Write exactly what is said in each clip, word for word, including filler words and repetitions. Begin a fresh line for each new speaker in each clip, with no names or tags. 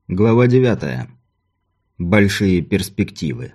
Глава девятая. Большие перспективы.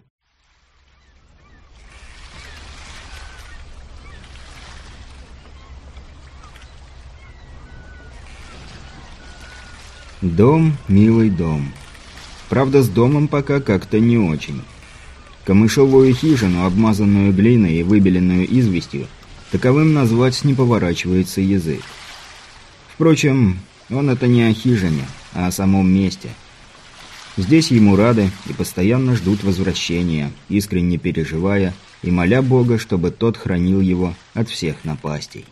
Дом, милый дом. Правда, с домом пока как-то не очень. Камышовую хижину, обмазанную глиной и выбеленную известью, таковым назвать не поворачивается язык. Впрочем, он это не о хижине, а о самом месте. Здесь ему рады и постоянно ждут возвращения, искренне переживая и моля Бога, чтобы тот хранил его от всех напастей.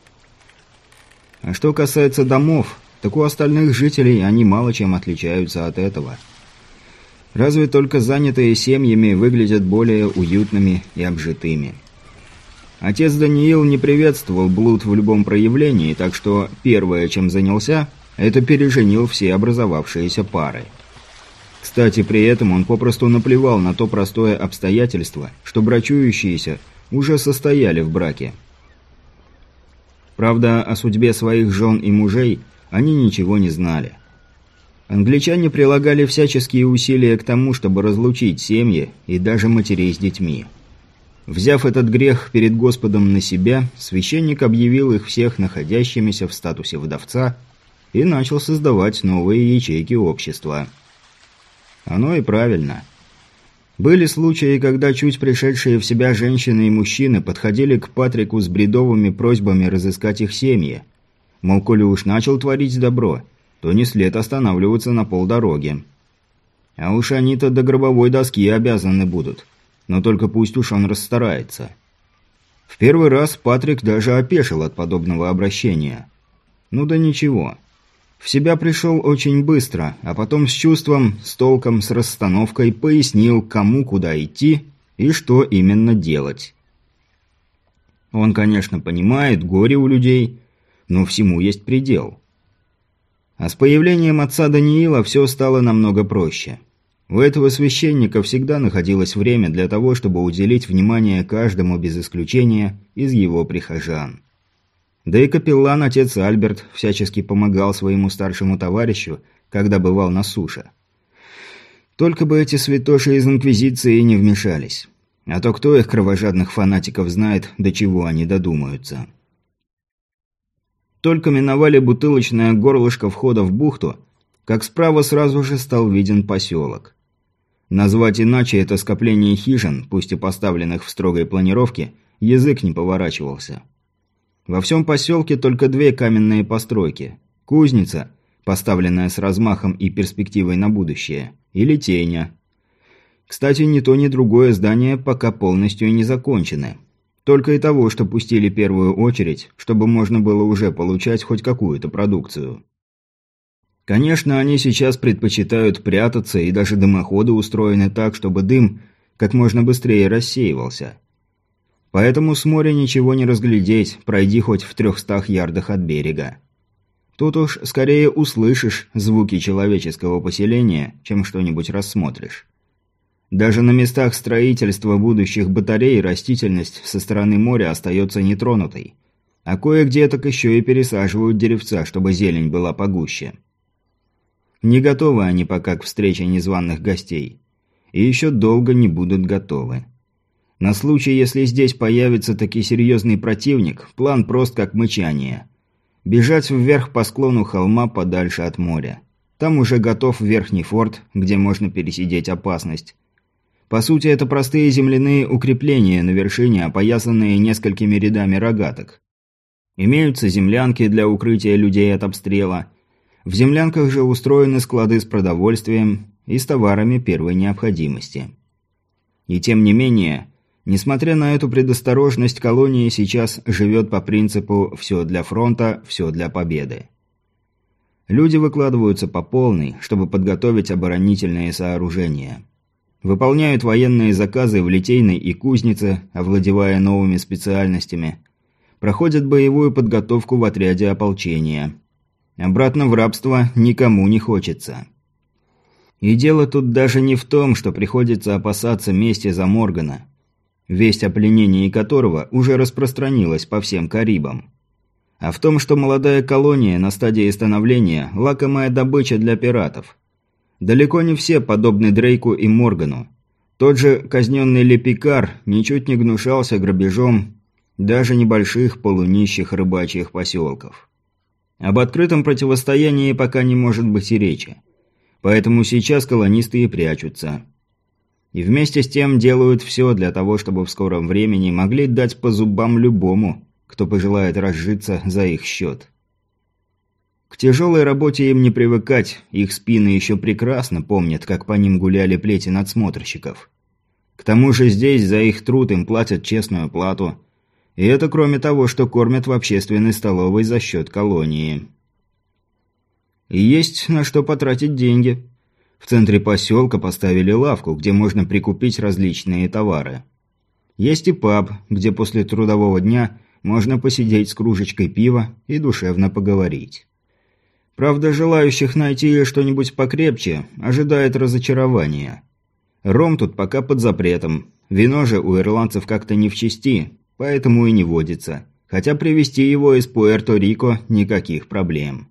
А что касается домов, так у остальных жителей они мало чем отличаются от этого. Разве только занятые семьями выглядят более уютными и обжитыми. Отец Даниил не приветствовал блуд в любом проявлении, так что первое, чем занялся, это переженил все образовавшиеся пары. Кстати, при этом он попросту наплевал на то простое обстоятельство, что брачующиеся уже состояли в браке. Правда, о судьбе своих жен и мужей они ничего не знали. Англичане прилагали всяческие усилия к тому, чтобы разлучить семьи и даже матерей с детьми. Взяв этот грех перед Господом на себя, священник объявил их всех находящимися в статусе вдовца и начал создавать новые ячейки общества. Оно и правильно. Были случаи, когда чуть пришедшие в себя женщины и мужчины подходили к Патрику с бредовыми просьбами разыскать их семьи. Мол, коли уж начал творить добро, то не след останавливаться на полдороги. А уж они-то до гробовой доски обязаны будут, но только пусть уж он расстарается. В первый раз Патрик даже опешил от подобного обращения. Ну да ничего. В себя пришел очень быстро, а потом с чувством, с толком, с расстановкой пояснил, кому куда идти и что именно делать. Он, конечно, понимает, горе у людей, но всему есть предел. А с появлением отца Даниила все стало намного проще. У этого священника всегда находилось время для того, чтобы уделить внимание каждому без исключения из его прихожан. Да и капеллан отец Альберт всячески помогал своему старшему товарищу, когда бывал на суше. Только бы эти святоши из Инквизиции не вмешались. А то кто их кровожадных фанатиков знает, до чего они додумаются. Только миновали бутылочное горлышко входа в бухту, как справа сразу же стал виден поселок. Назвать иначе это скопление хижин, пусть и поставленных в строгой планировке, язык не поворачивался. Во всем поселке только две каменные постройки. Кузница, поставленная с размахом и перспективой на будущее, и литейня. Кстати, ни то, ни другое здание пока полностью не закончены. Только и того, что пустили первую очередь, чтобы можно было уже получать хоть какую-то продукцию. Конечно, они сейчас предпочитают прятаться, и даже дымоходы устроены так, чтобы дым как можно быстрее рассеивался. Поэтому с моря ничего не разглядеть, пройди хоть в трехстах ярдах от берега. Тут уж скорее услышишь звуки человеческого поселения, чем что-нибудь рассмотришь. Даже на местах строительства будущих батарей растительность со стороны моря остается нетронутой. А кое-где так еще и пересаживают деревца, чтобы зелень была погуще. Не готовы они пока к встрече незваных гостей. И еще долго не будут готовы. На случай, если здесь появится таки серьезный противник, план прост как мычание. Бежать вверх по склону холма подальше от моря. Там уже готов верхний форт, где можно пересидеть опасность. По сути, это простые земляные укрепления на вершине, опоясанные несколькими рядами рогаток. Имеются землянки для укрытия людей от обстрела. В землянках же устроены склады с продовольствием и с товарами первой необходимости. И тем не менее, несмотря на эту предосторожность, колония сейчас живет по принципу «все для фронта, все для победы». Люди выкладываются по полной, чтобы подготовить оборонительные сооружения. Выполняют военные заказы в литейной и кузнице, овладевая новыми специальностями. Проходят боевую подготовку в отряде ополчения. Обратно в рабство никому не хочется. И дело тут даже не в том, что приходится опасаться мести за Моргана, весть о пленении которого уже распространилась по всем Карибам. А в том, что молодая колония на стадии становления – лакомая добыча для пиратов. Далеко не все подобны Дрейку и Моргану. Тот же казненный Лепикар ничуть не гнушался грабежом даже небольших полунищих рыбачьих поселков. Об открытом противостоянии пока не может быть и речи. Поэтому сейчас колонисты и прячутся. И вместе с тем делают все для того, чтобы в скором времени могли дать по зубам любому, кто пожелает разжиться за их счет. К тяжелой работе им не привыкать, их спины еще прекрасно помнят, как по ним гуляли плети надсмотрщиков. К тому же здесь за их труд им платят честную плату. И это кроме того, что кормят в общественной столовой за счет колонии. И есть на что потратить деньги. В центре поселка поставили лавку, где можно прикупить различные товары. Есть и паб, где после трудового дня можно посидеть с кружечкой пива и душевно поговорить. Правда, желающих найти что-нибудь покрепче ожидает разочарования. Ром тут пока под запретом, вино же у ирландцев как-то не в чести, поэтому и не водится, хотя привезти его из Пуэрто-Рико никаких проблем.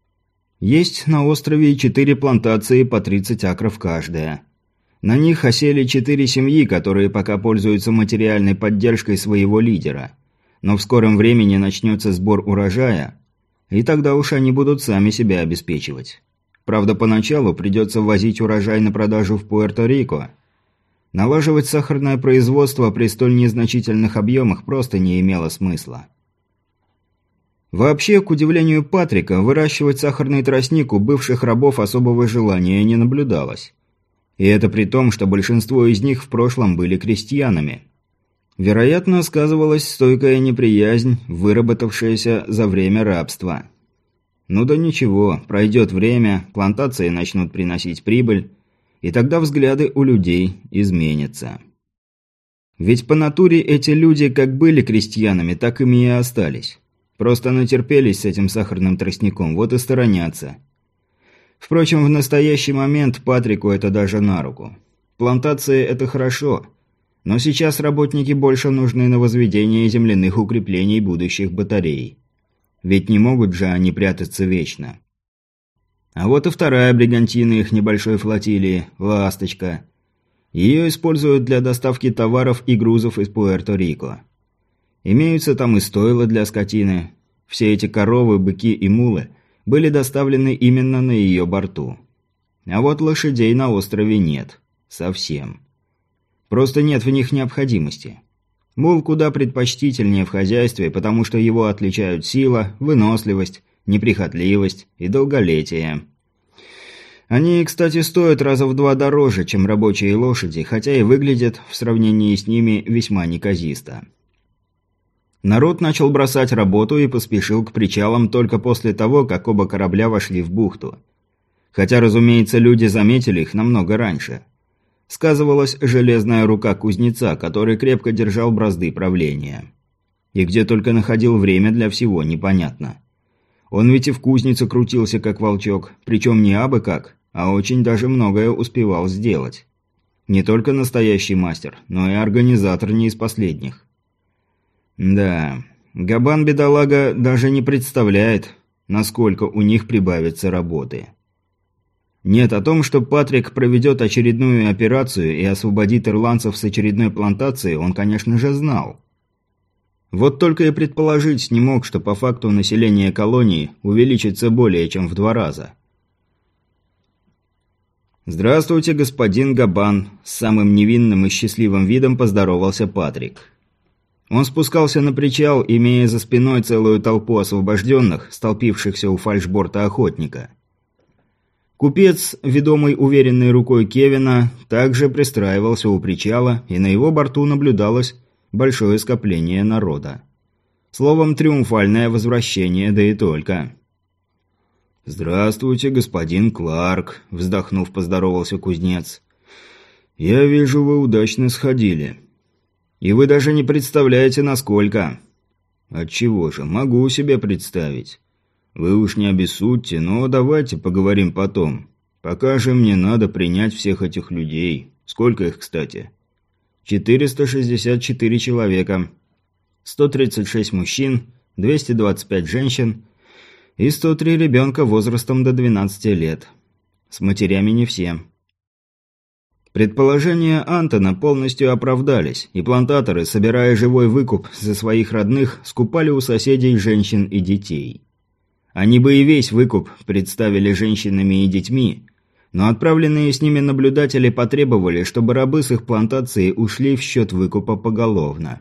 Есть на острове четыре плантации по тридцать акров каждая. На них осели четыре семьи, которые пока пользуются материальной поддержкой своего лидера. Но в скором времени начнется сбор урожая, и тогда уж они будут сами себя обеспечивать. Правда, поначалу придется возить урожай на продажу в Пуэрто-Рико. Налаживать сахарное производство при столь незначительных объемах просто не имело смысла. Вообще, к удивлению Патрика, выращивать сахарный тростник у бывших рабов особого желания не наблюдалось. И это при том, что большинство из них в прошлом были крестьянами. Вероятно, сказывалась стойкая неприязнь, выработавшаяся за время рабства. Ну да ничего, пройдет время, плантации начнут приносить прибыль, и тогда взгляды у людей изменятся. Ведь по натуре эти люди как были крестьянами, так ими и остались. Просто натерпелись с этим сахарным тростником, вот и сторонятся. Впрочем, в настоящий момент Патрику это даже на руку. Плантации – это хорошо, но сейчас работники больше нужны на возведение земляных укреплений будущих батарей. Ведь не могут же они прятаться вечно. А вот и вторая бригантина их небольшой флотилии – «Ласточка». Ее используют для доставки товаров и грузов из Пуэрто-Рико. Имеются там и стойла для скотины. Все эти коровы, быки и мулы были доставлены именно на ее борту. А вот лошадей на острове нет. Совсем. Просто нет в них необходимости. Мул куда предпочтительнее в хозяйстве, потому что его отличают сила, выносливость, неприхотливость и долголетие. Они, кстати, стоят раза в два дороже, чем рабочие лошади, хотя и выглядят в сравнении с ними весьма неказисто. Народ начал бросать работу и поспешил к причалам только после того, как оба корабля вошли в бухту. Хотя, разумеется, люди заметили их намного раньше. Сказывалась железная рука кузнеца, который крепко держал бразды правления. И где только находил время для всего, непонятно. Он ведь и в кузнице крутился, как волчок, причем не абы как, а очень даже многое успевал сделать. Не только настоящий мастер, но и организатор не из последних. Да, Габан-бедолага даже не представляет, насколько у них прибавится работы. Нет, о том, что Патрик проведет очередную операцию и освободит ирландцев с очередной плантации, он, конечно же, знал. Вот только и предположить не мог, что по факту население колонии увеличится более чем в два раза. «Здравствуйте, господин Габан», – с самым невинным и счастливым видом поздоровался Патрик. Он спускался на причал, имея за спиной целую толпу освобожденных, столпившихся у фальшборта охотника. Купец, ведомый уверенной рукой Кевина, также пристраивался у причала, и на его борту наблюдалось большое скопление народа. Словом, триумфальное возвращение, да и только. «Здравствуйте, господин Кларк», – вздохнув, поздоровался кузнец. «Я вижу, вы удачно сходили. И вы даже не представляете, насколько». «Отчего же, могу себе представить. Вы уж не обессудьте, но давайте поговорим потом. Пока же мне надо принять всех этих людей. Сколько их, кстати?» четыреста шестьдесят четыре человека. сто тридцать шесть мужчин, двести двадцать пять женщин и сто три ребенка возрастом до двенадцати лет. С матерями не все. Предположения Антона полностью оправдались, и плантаторы, собирая живой выкуп за своих родных, скупали у соседей женщин и детей. Они бы и весь выкуп представили женщинами и детьми, но отправленные с ними наблюдатели потребовали, чтобы рабы с их плантации ушли в счет выкупа поголовно.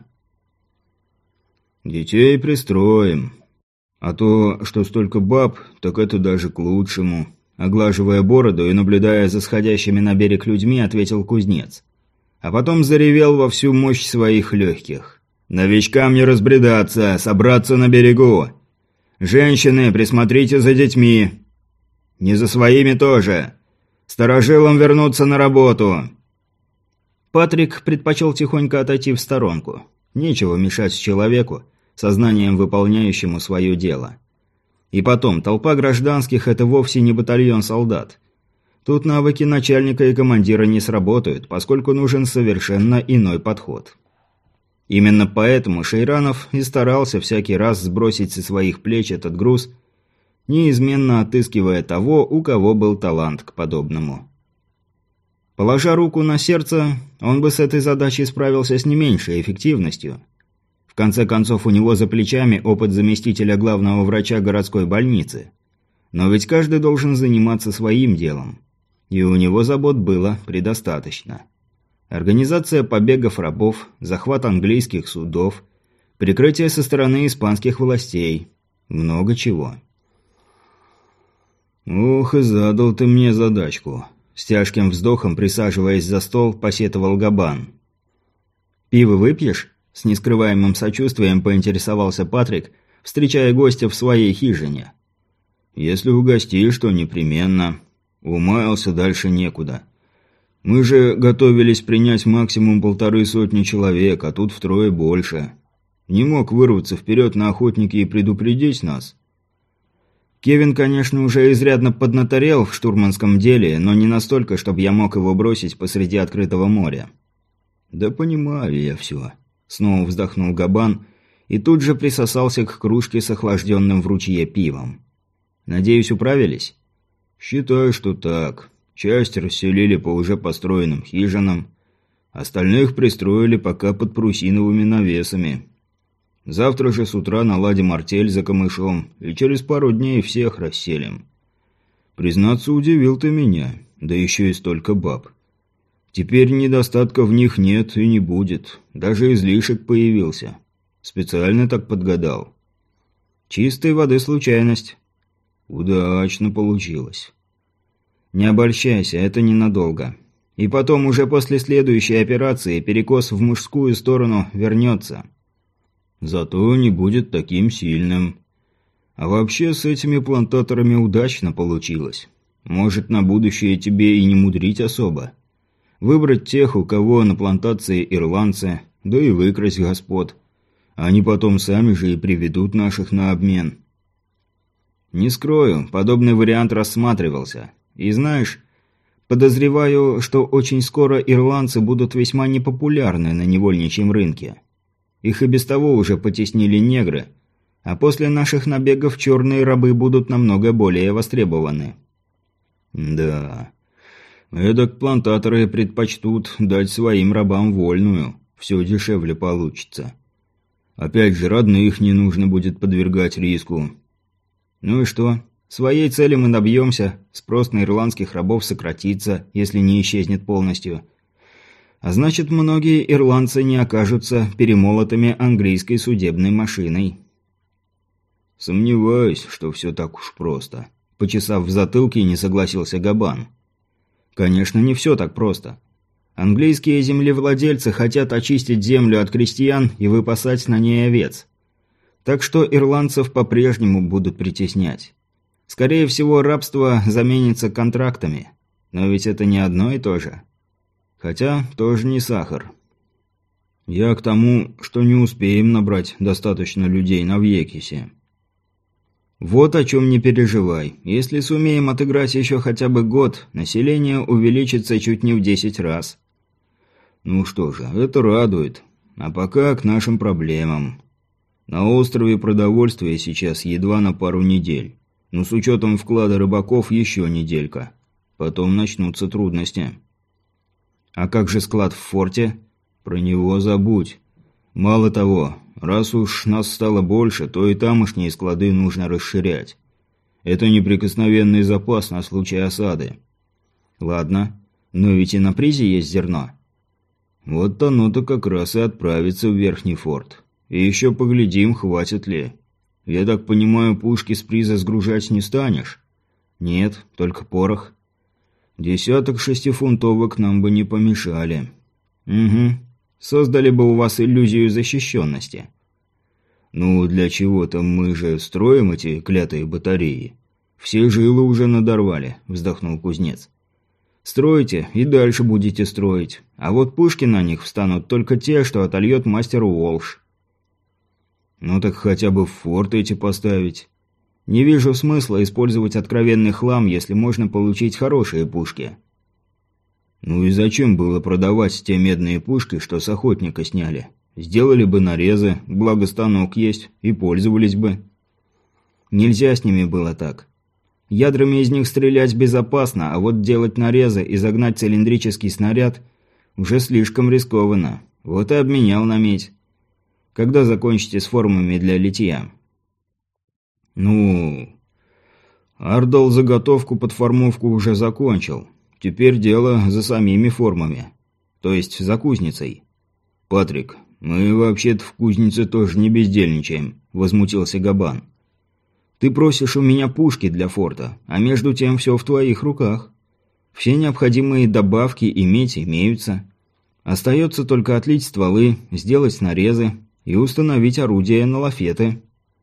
«Детей пристроим. А то, что столько баб, так это даже к лучшему», – оглаживая бороду и наблюдая за сходящими на берег людьми, ответил кузнец. А потом заревел во всю мощь своих легких. «Новичкам не разбредаться, собраться на берегу! Женщины, присмотрите за детьми! Не за своими тоже! Старожилам вернуться на работу!» Патрик предпочел тихонько отойти в сторонку. Нечего мешать человеку, сознанием выполняющему свое дело. И потом, толпа гражданских – это вовсе не батальон солдат. Тут навыки начальника и командира не сработают, поскольку нужен совершенно иной подход. Именно поэтому Шейранов и старался всякий раз сбросить со своих плеч этот груз, неизменно отыскивая того, у кого был талант к подобному. Положа руку на сердце, он бы с этой задачей справился с не меньшей эффективностью. В конце концов, у него за плечами опыт заместителя главного врача городской больницы. Но ведь каждый должен заниматься своим делом. И у него забот было предостаточно. Организация побегов рабов, захват английских судов, прикрытие со стороны испанских властей. Много чего. «Ох, и задал ты мне задачку», – с тяжким вздохом, присаживаясь за стол, посетовал Габан. «Пиво выпьешь?» – с нескрываемым сочувствием поинтересовался Патрик, встречая гостя в своей хижине. «Если угостишь, то непременно. Умаялся, дальше некуда. Мы же готовились принять максимум полторы сотни человек, а тут втрое больше. Не мог вырваться вперед на охотники и предупредить нас». Кевин, конечно, уже изрядно поднаторел в штурманском деле, но не настолько, чтобы я мог его бросить посреди открытого моря. «Да понимаю я все», — снова вздохнул Габан и тут же присосался к кружке с охлажденным в ручье пивом. «Надеюсь, управились?» «Считаю, что так. Часть расселили по уже построенным хижинам, остальных пристроили пока под прусиновыми навесами. Завтра же с утра наладим артель за камышом, и через пару дней всех расселим. Признаться, удивил ты меня, да еще и столько баб. Теперь недостатка в них нет и не будет, даже излишек появился. Специально так подгадал». «Чистой воды случайность». «Удачно получилось». «Не обольщайся, это ненадолго. И потом, уже после следующей операции, перекос в мужскую сторону вернется». «Зато не будет таким сильным. А вообще с этими плантаторами удачно получилось. Может, на будущее тебе и не мудрить особо. Выбрать тех, у кого на плантации ирландцы, да и выкрасть господ. Они потом сами же и приведут наших на обмен». «Не скрою, подобный вариант рассматривался. И знаешь, подозреваю, что очень скоро ирландцы будут весьма непопулярны на невольничьем рынке. Их и без того уже потеснили негры, а после наших набегов черные рабы будут намного более востребованы». «Да, эдак плантаторы предпочтут дать своим рабам вольную, все дешевле получится. Опять же, родных не нужно будет подвергать риску». «Ну и что? Своей цели мы добьемся, спрос на ирландских рабов сократится, если не исчезнет полностью. А значит, многие ирландцы не окажутся перемолотыми английской судебной машиной». «Сомневаюсь, что все так уж просто», – почесав в затылке, не согласился Габан. «Конечно, не все так просто. Английские землевладельцы хотят очистить землю от крестьян и выпасать на ней овец. Так что ирландцев по-прежнему будут притеснять. Скорее всего, рабство заменится контрактами. Но ведь это не одно и то же. Хотя, тоже не сахар. Я к тому, что не успеем набрать достаточно людей на Вьекисе». «Вот о чем не переживай. Если сумеем отыграть еще хотя бы год, население увеличится чуть не в десять раз». «Ну что же, это радует. А пока к нашим проблемам. На острове продовольствие сейчас едва на пару недель. Но с учетом вклада рыбаков еще неделька. Потом начнутся трудности. А как же склад в форте? Про него забудь. Мало того, раз уж нас стало больше, то и тамошние склады нужно расширять. Это неприкосновенный запас на случай осады. Ладно, но ведь и на призе есть зерно. Вот оно-то как раз и отправится в Верхний форт. И еще поглядим, хватит ли. Я так понимаю, пушки с приза сгружать не станешь? Нет, только порох. Десяток шестифунтовок нам бы не помешали. Угу. Создали бы у вас иллюзию защищенности. Ну, для чего-то мы же строим эти клятые батареи. Все жилы уже надорвали, вздохнул кузнец. Стройте и дальше будете строить. А вот пушки на них встанут только те, что отольет мастер Уолш. Ну так хотя бы в форт эти поставить. Не вижу смысла использовать откровенный хлам, если можно получить хорошие пушки. Ну и зачем было продавать те медные пушки, что с охотника сняли? Сделали бы нарезы, благо станок есть, и пользовались бы. Нельзя с ними было так. Ядрами из них стрелять безопасно, а вот делать нарезы и загнать цилиндрический снаряд уже слишком рискованно. Вот и обменял на медь. Когда закончите с формами для литья? Ну, Ардал заготовку под формовку уже закончил. Теперь дело за самими формами. То есть за кузницей. Патрик, мы вообще-то в кузнице тоже не бездельничаем, возмутился Габан. Ты просишь у меня пушки для форта, а между тем все в твоих руках. Все необходимые добавки и медь имеются. Остается только отлить стволы, сделать нарезы и установить орудия на лафеты.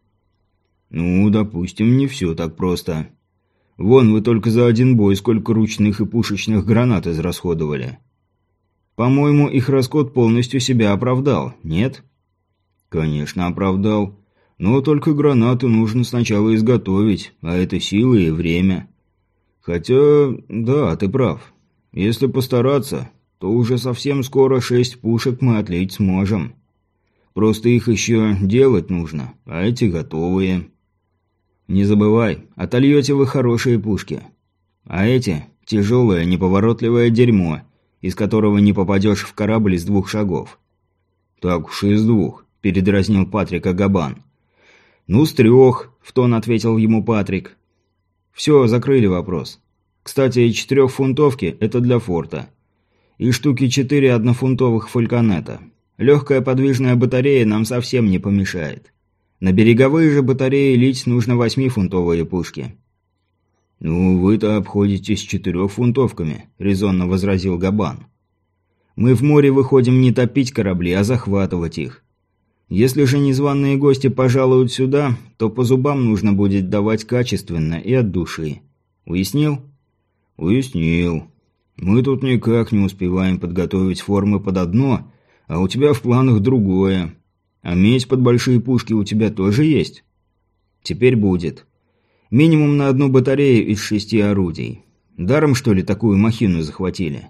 Ну, допустим, не все так просто. Вон вы только за один бой сколько ручных и пушечных гранат израсходовали. По-моему, их расход полностью себя оправдал, нет? Конечно, оправдал. Но только гранату нужно сначала изготовить, а это силы и время. Хотя, да, ты прав. Если постараться, то уже совсем скоро шесть пушек мы отлить сможем. Просто их еще делать нужно, а эти готовые. Не забывай, отольете вы хорошие пушки. А эти – тяжелое, неповоротливое дерьмо, из которого не попадешь в корабль из двух шагов. Так уж и из двух, передразнил Патрика Габан. «Ну, с трех», – в тон ответил ему Патрик. «Все, закрыли вопрос. Кстати, четырехфунтовки – это для форта. И штуки четыре однофунтовых фальконета. Легкая подвижная батарея нам совсем не помешает. На береговые же батареи лить нужно восьмифунтовые пушки». «Ну, вы-то обходитесь четырехфунтовками», – резонно возразил Габан. «Мы в море выходим не топить корабли, а захватывать их. Если же незваные гости пожалуют сюда, то по зубам нужно будет давать качественно и от души. Уяснил?» «Уяснил. Мы тут никак не успеваем подготовить формы под одно, а у тебя в планах другое. А медь под большие пушки у тебя тоже есть?» «Теперь будет. Минимум на одну батарею из шести орудий. Даром, что ли, такую махину захватили?»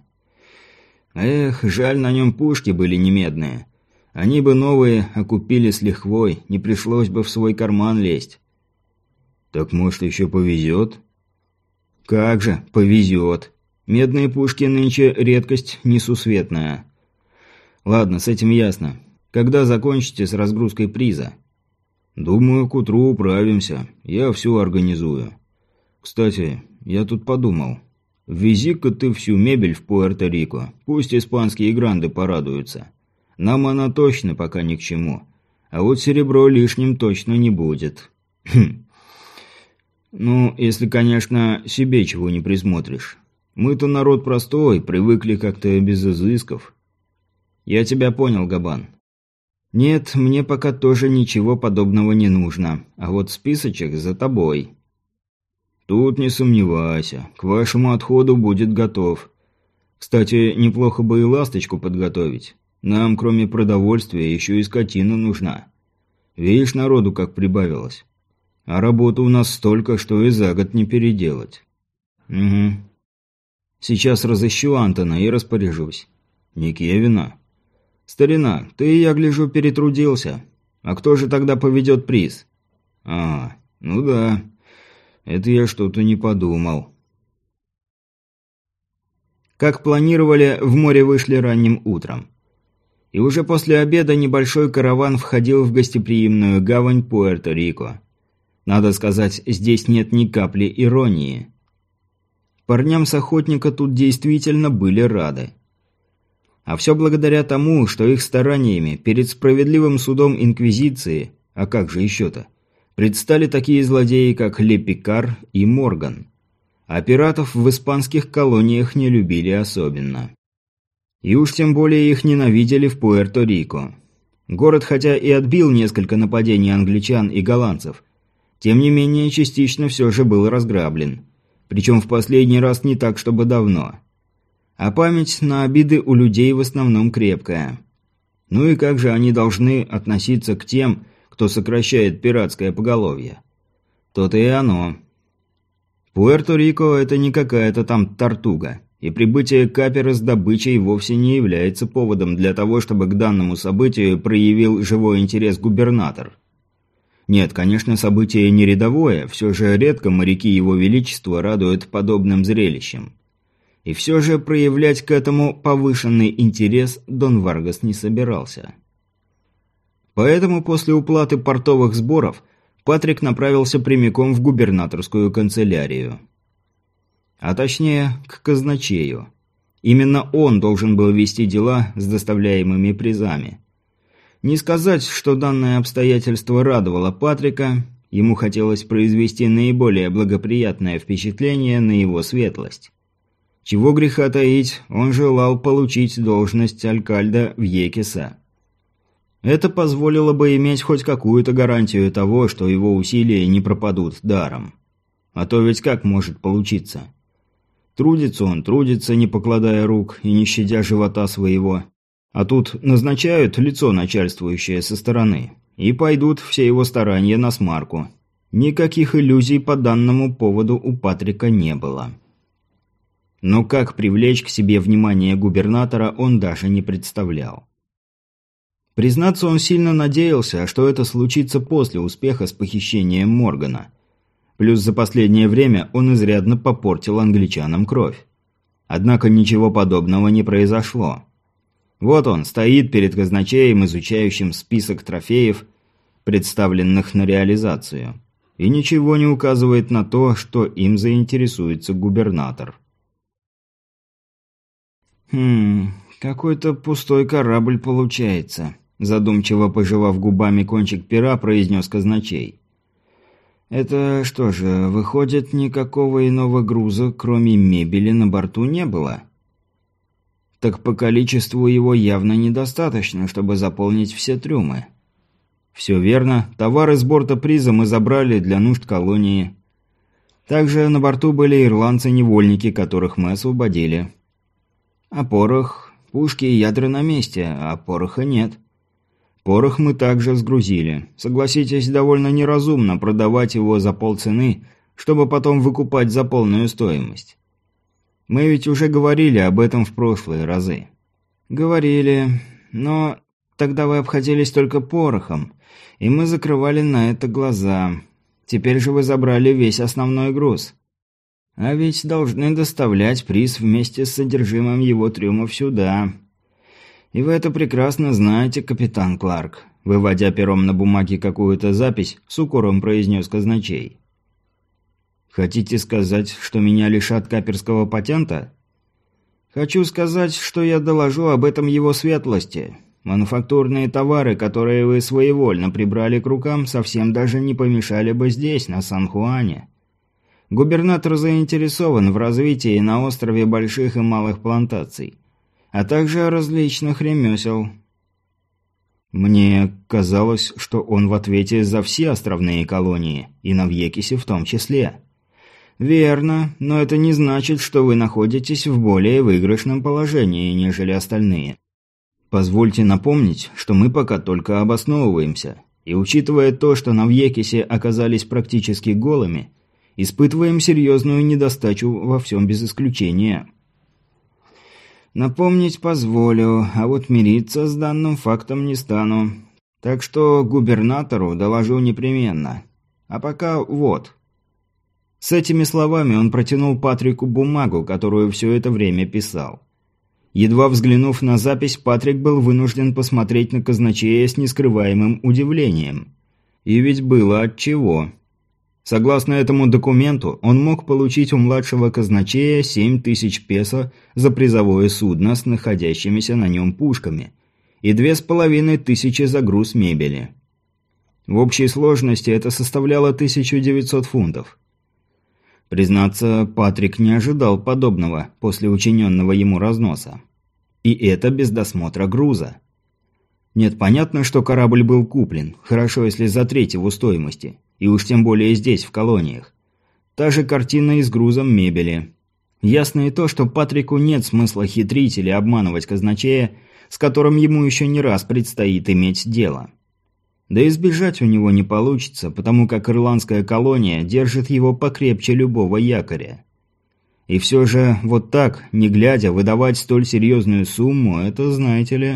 «Эх, жаль, на нем пушки были не медные. Они бы новые окупили с лихвой, не пришлось бы в свой карман лезть». «Так, может, еще повезет?» «Как же, повезет. Медные пушки нынче редкость несусветная. Ладно, с этим ясно. Когда закончите с разгрузкой приза?» «Думаю, к утру управимся. Я все организую. Кстати, я тут подумал. Вези-ка ты всю мебель в Пуэрто-Рико. Пусть испанские гранды порадуются. Нам она точно пока ни к чему. А вот серебро лишним точно не будет. Хм. Ну, если, конечно, себе чего не присмотришь. Мы-то народ простой, привыкли как-то без изысков». «Я тебя понял, Габан. Нет, мне пока тоже ничего подобного не нужно. А вот списочек за тобой». «Тут не сомневайся. К вашему отходу будет готов. Кстати, неплохо бы и ласточку подготовить. Нам, кроме продовольствия, еще и скотина нужна. Видишь, народу как прибавилось. А работы у нас столько, что и за год не переделать». «Угу. Сейчас разыщу Антона и распоряжусь». «Не Кевина?» «Старина, ты, я гляжу, перетрудился. А кто же тогда поведет приз?» «А, ну да. Это я что-то не подумал». Как планировали, в море вышли ранним утром. И уже после обеда небольшой караван входил в гостеприимную гавань Пуэрто-Рико. Надо сказать, здесь нет ни капли иронии. Парням с охотника тут действительно были рады. А все благодаря тому, что их стараниями перед справедливым судом Инквизиции, а как же еще-то, предстали такие злодеи, как Ле Пикар и Морган. А пиратов в испанских колониях не любили особенно. И уж тем более их ненавидели в Пуэрто-Рико. Город хотя и отбил несколько нападений англичан и голландцев, тем не менее частично все же был разграблен. Причем в последний раз не так, чтобы давно. А память на обиды у людей в основном крепкая. Ну и как же они должны относиться к тем, кто сокращает пиратское поголовье? То-то и оно. Пуэрто-Рико – это не какая-то там Тортуга, и прибытие капера с добычей вовсе не является поводом для того, чтобы к данному событию проявил живой интерес губернатор. Нет, конечно, событие не рядовое, все же редко моряки Его Величества радуют подобным зрелищем. И все же проявлять к этому повышенный интерес Дон Варгас не собирался. Поэтому после уплаты портовых сборов Патрик направился прямиком в губернаторскую канцелярию. А точнее, к казначею. Именно он должен был вести дела с доставляемыми призами. Не сказать, что данное обстоятельство радовало Патрика, ему хотелось произвести наиболее благоприятное впечатление на его светлость. Чего греха таить, он желал получить должность алькальда Вьекеса. Это позволило бы иметь хоть какую-то гарантию того, что его усилия не пропадут даром. А то ведь как может получиться? Трудится он, трудится, не покладая рук и не щадя живота своего. А тут назначают лицо начальствующее со стороны, и пойдут все его старания на смарку. Никаких иллюзий по данному поводу у Патрика не было. Но как привлечь к себе внимание губернатора, он даже не представлял. Признаться, он сильно надеялся, что это случится после успеха с похищением Моргана. Плюс за последнее время он изрядно попортил англичанам кровь. Однако ничего подобного не произошло. Вот он стоит перед казначеем, изучающим список трофеев, представленных на реализацию, и ничего не указывает на то, что им заинтересуется губернатор. «Хм, какой-то пустой корабль получается», – задумчиво пожевав губами кончик пера, произнес казначей. «Это что же, выходит, никакого иного груза, кроме мебели, на борту не было? Так по количеству его явно недостаточно, чтобы заполнить все трюмы». «Все верно. Товары с борта приза мы забрали для нужд колонии. Также на борту были ирландцы-невольники, которых мы освободили. А порох? Пушки и ядра на месте, а пороха нет. Порох мы также сгрузили. Согласитесь, довольно неразумно продавать его за полцены, чтобы потом выкупать за полную стоимость. Мы ведь уже говорили об этом в прошлые разы». «Говорили, но тогда вы обходились только порохом, и мы закрывали на это глаза. Теперь же вы забрали весь основной груз. А ведь должны доставлять приз вместе с содержимым его трюмов сюда. И вы это прекрасно знаете, капитан Кларк», – выводя пером на бумаге какую-то запись, с укором произнес казначей. «Хотите сказать, что меня лишат каперского патента?» «Хочу сказать, что я доложу об этом его светлости. Мануфактурные товары, которые вы своевольно прибрали к рукам, совсем даже не помешали бы здесь, на Сан-Хуане. Губернатор заинтересован в развитии на острове больших и малых плантаций, а также различных ремесел». «Мне казалось, что он в ответе за все островные колонии, и на Вьекесе в том числе». «Верно, но это не значит, что вы находитесь в более выигрышном положении, нежели остальные. Позвольте напомнить, что мы пока только обосновываемся, и учитывая то, что на Вьекесе оказались практически голыми, испытываем серьезную недостачу во всем без исключения». «Напомнить позволю, а вот мириться с данным фактом не стану. Так что губернатору доложу непременно. А пока вот». С этими словами он протянул Патрику бумагу, которую все это время писал. Едва взглянув на запись, Патрик был вынужден посмотреть на казначея с нескрываемым удивлением. И ведь было отчего. Согласно этому документу, он мог получить у младшего казначея семь тысяч песо за призовое судно с находящимися на нем пушками и две с половиной тысячи за груз мебели. В общей сложности это составляло тысячу девятьсот фунтов. Признаться, Патрик не ожидал подобного после учиненного ему разноса. И это без досмотра груза. Нет, понятно, что корабль был куплен, хорошо, если за треть его стоимости, и уж тем более здесь, в колониях. Та же картина и с грузом мебели. Ясно и то, что Патрику нет смысла хитрить или обманывать казначея, с которым ему еще не раз предстоит иметь дело. Да и сбежать у него не получится, потому как ирландская колония держит его покрепче любого якоря. И все же, вот так, не глядя, выдавать столь серьезную сумму, это, знаете ли...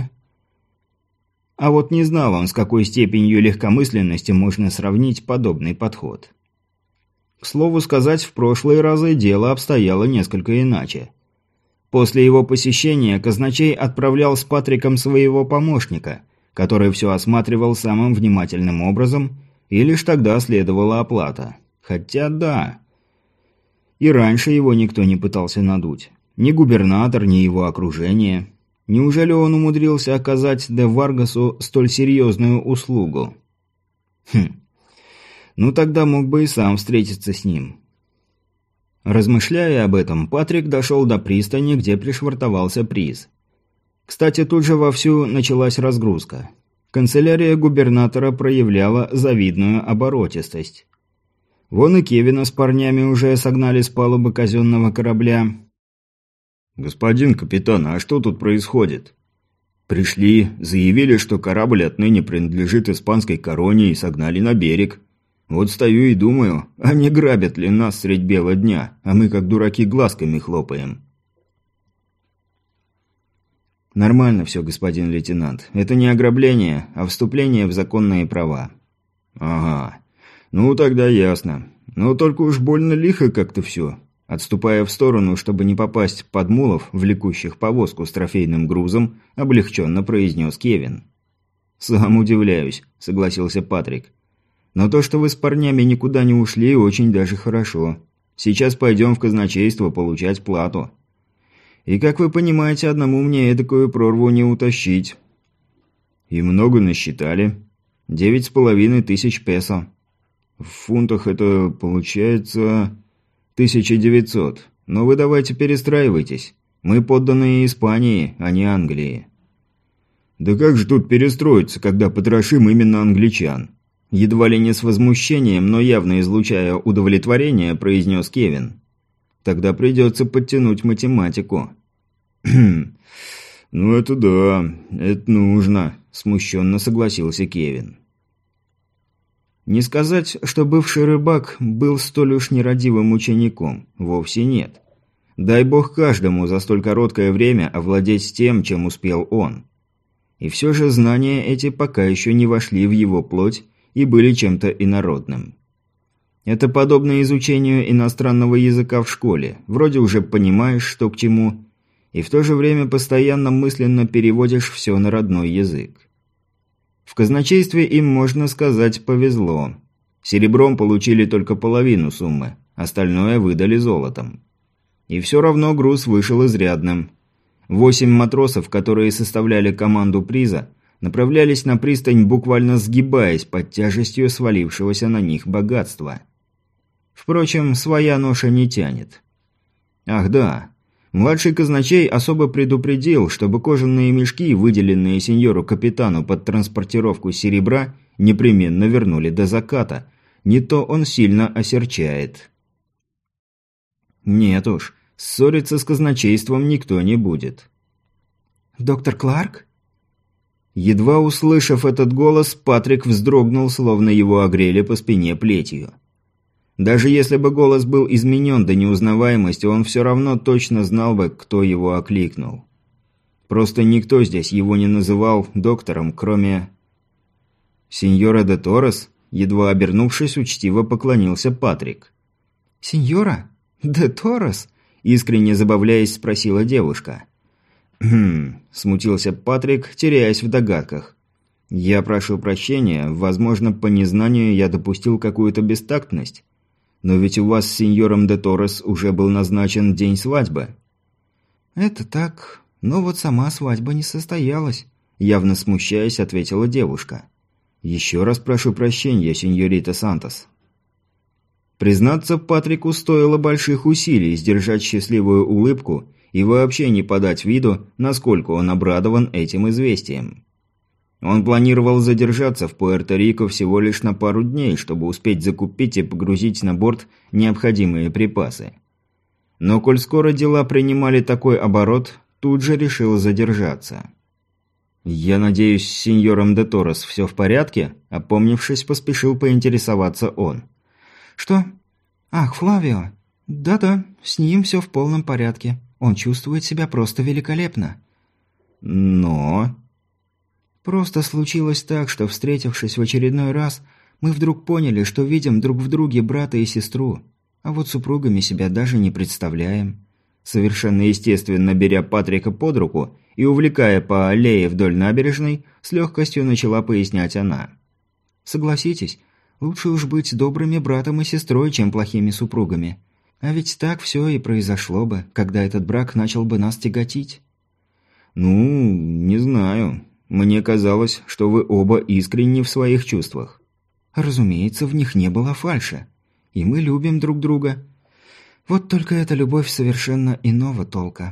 А вот не знал он, с какой степенью легкомысленности можно сравнить подобный подход. К слову сказать, в прошлые разы дело обстояло несколько иначе. После его посещения казначей отправлял с Патриком своего помощника, который все осматривал самым внимательным образом, и лишь тогда следовала оплата. Хотя да... И раньше его никто не пытался надуть. Ни губернатор, ни его окружение. Неужели он умудрился оказать де Варгасу столь серьезную услугу? Хм. Ну тогда мог бы и сам встретиться с ним. Размышляя об этом, Патрик дошел до пристани, где пришвартовался приз. Кстати, тут же вовсю началась разгрузка. Канцелярия губернатора проявляла завидную оборотистость. Вон и Кевина с парнями уже согнали с палубы казенного корабля. «Господин капитан, а что тут происходит?» «Пришли, заявили, что корабль отныне принадлежит испанской короне и согнали на берег. Вот стою и думаю, а не грабят ли нас средь бела дня, а мы как дураки глазками хлопаем». «Нормально все, господин лейтенант. Это не ограбление, а вступление в законные права». «Ага. Ну, тогда ясно. Но только уж больно лихо как-то все». Отступая в сторону, чтобы не попасть под мулов, влекущих повозку с трофейным грузом, облегченно произнес Кевин. «Сам удивляюсь», — согласился Патрик. «Но то, что вы с парнями никуда не ушли, очень даже хорошо. Сейчас пойдем в казначейство получать плату. И, как вы понимаете, одному мне эдакую прорву не утащить». «И много насчитали?» «Девять с половиной тысяч песо». «В фунтах это получается...» «Тысяча девятьсот. Но вы давайте перестраивайтесь. Мы подданные Испании, а не Англии». «Да как же тут перестроиться, когда потрошим именно англичан?» Едва ли не с возмущением, но явно излучая удовлетворение, произнес Кевин. «Тогда придется подтянуть математику». «Ну это да, это нужно», – смущенно согласился Кевин. Не сказать, что бывший рыбак был столь уж нерадивым учеником, вовсе нет. Дай бог каждому за столь короткое время овладеть тем, чем успел он. И все же знания эти пока еще не вошли в его плоть и были чем-то инородным. Это подобно изучению иностранного языка в школе, вроде уже понимаешь, что к чему, и в то же время постоянно мысленно переводишь все на родной язык. В казначействе им, можно сказать, повезло. Серебром получили только половину суммы, остальное выдали золотом. И все равно груз вышел изрядным. Восемь матросов, которые составляли команду приза, направлялись на пристань, буквально сгибаясь под тяжестью свалившегося на них богатства. Впрочем, своя ноша не тянет. Ах да, младший казначей особо предупредил, чтобы кожаные мешки, выделенные сеньору-капитану под транспортировку серебра, непременно вернули до заката. Не то он сильно осерчает. Нет уж, ссориться с казначейством никто не будет. «Доктор Кларк?» Едва услышав этот голос, Патрик вздрогнул, словно его огрели по спине плетью. Даже если бы голос был изменен до неузнаваемости, он все равно точно знал бы, кто его окликнул. Просто никто здесь его не называл доктором, кроме... «Сеньора де Торрес?» Едва обернувшись, учтиво поклонился Патрик. «Сеньора? Де Торрес?» – искренне забавляясь, спросила девушка. «Хм...» – смутился Патрик, теряясь в догадках. «Я прошу прощения, возможно, по незнанию я допустил какую-то бестактность. Но ведь у вас с сеньором де Торрес уже был назначен день свадьбы». «Это так, но вот сама свадьба не состоялась», – явно смущаясь, ответила девушка. «Еще раз прошу прощения, сеньорита Сантос». Признаться, Патрику стоило больших усилий сдержать счастливую улыбку и вообще не подать виду, насколько он обрадован этим известием. Он планировал задержаться в Пуэрто-Рико всего лишь на пару дней, чтобы успеть закупить и погрузить на борт необходимые припасы. Но коль скоро дела принимали такой оборот, тут же решил задержаться. «Я надеюсь, с сеньором де Торрес все в порядке?» Опомнившись, поспешил поинтересоваться он. «Что? Ах, Флавио. Да-да, с ним все в полном порядке. Он чувствует себя просто великолепно». «Но...» «Просто случилось так, что, встретившись в очередной раз, мы вдруг поняли, что видим друг в друге брата и сестру, а вот супругами себя даже не представляем». Совершенно естественно, беря Патрика под руку и увлекая по аллее вдоль набережной, с легкостью начала пояснять она. «Согласитесь, лучше уж быть добрыми братом и сестрой, чем плохими супругами. А ведь так все и произошло бы, когда этот брак начал бы нас тяготить». «Ну, не знаю. Мне казалось, что вы оба искренни в своих чувствах». «Разумеется, в них не было фальши. И мы любим друг друга. Вот только эта любовь совершенно иного толка».